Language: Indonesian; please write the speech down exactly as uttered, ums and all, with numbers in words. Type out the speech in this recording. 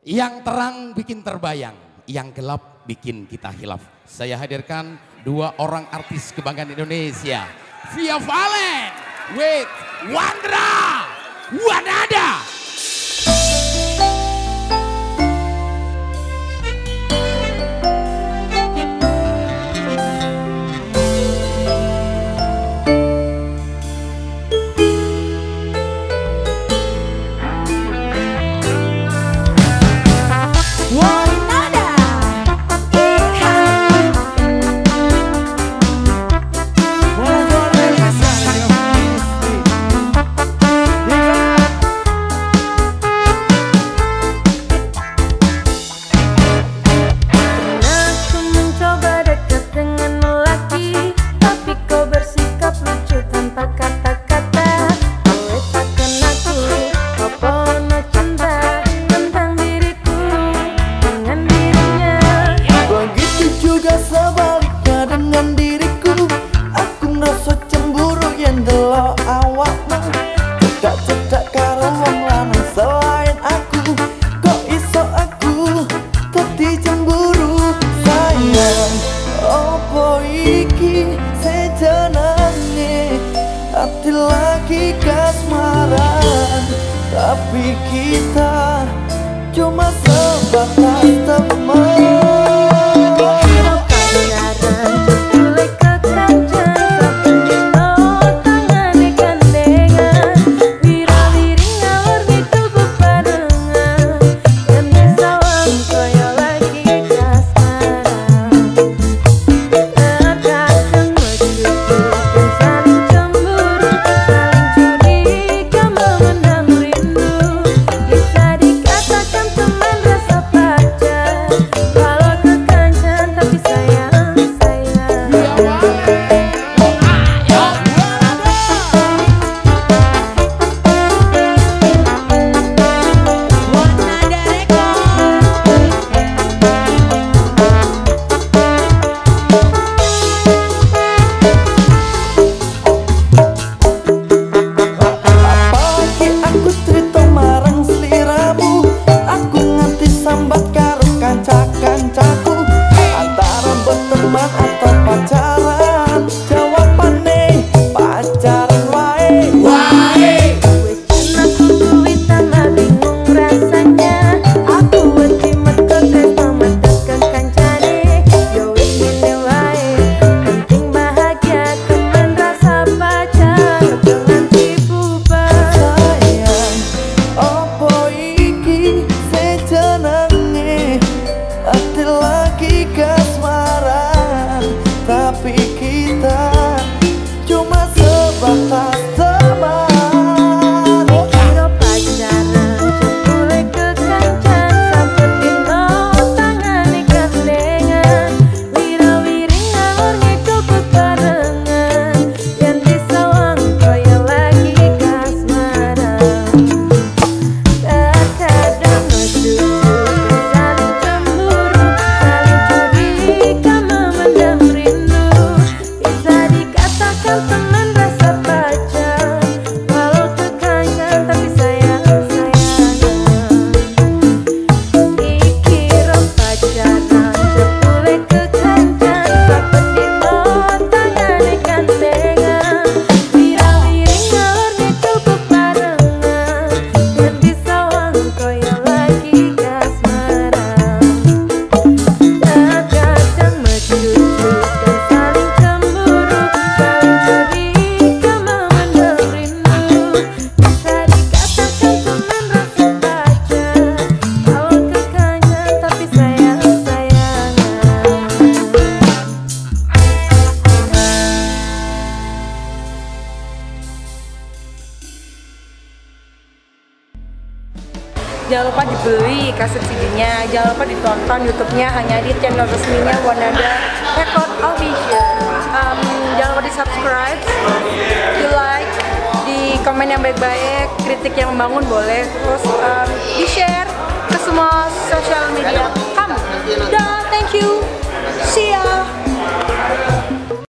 Yang terang bikin terbayang, yang gelap bikin kita hilaf. Saya hadirkan dua orang artis kebanggaan Indonesia. Via Valen with Wandra Wanada. Lagi kasmaran, tapi kita cuma sebatas teman. Jangan lupa dibeli kaset C D-nya, jangan lupa ditonton YouTube-nya hanya di channel resminya Wanada Record Official. Um, jangan lupa di subscribe, di like, di komen yang baik-baik, kritik yang membangun boleh, terus um, di share ke semua sosial media kamu. Dah, thank you, see ya.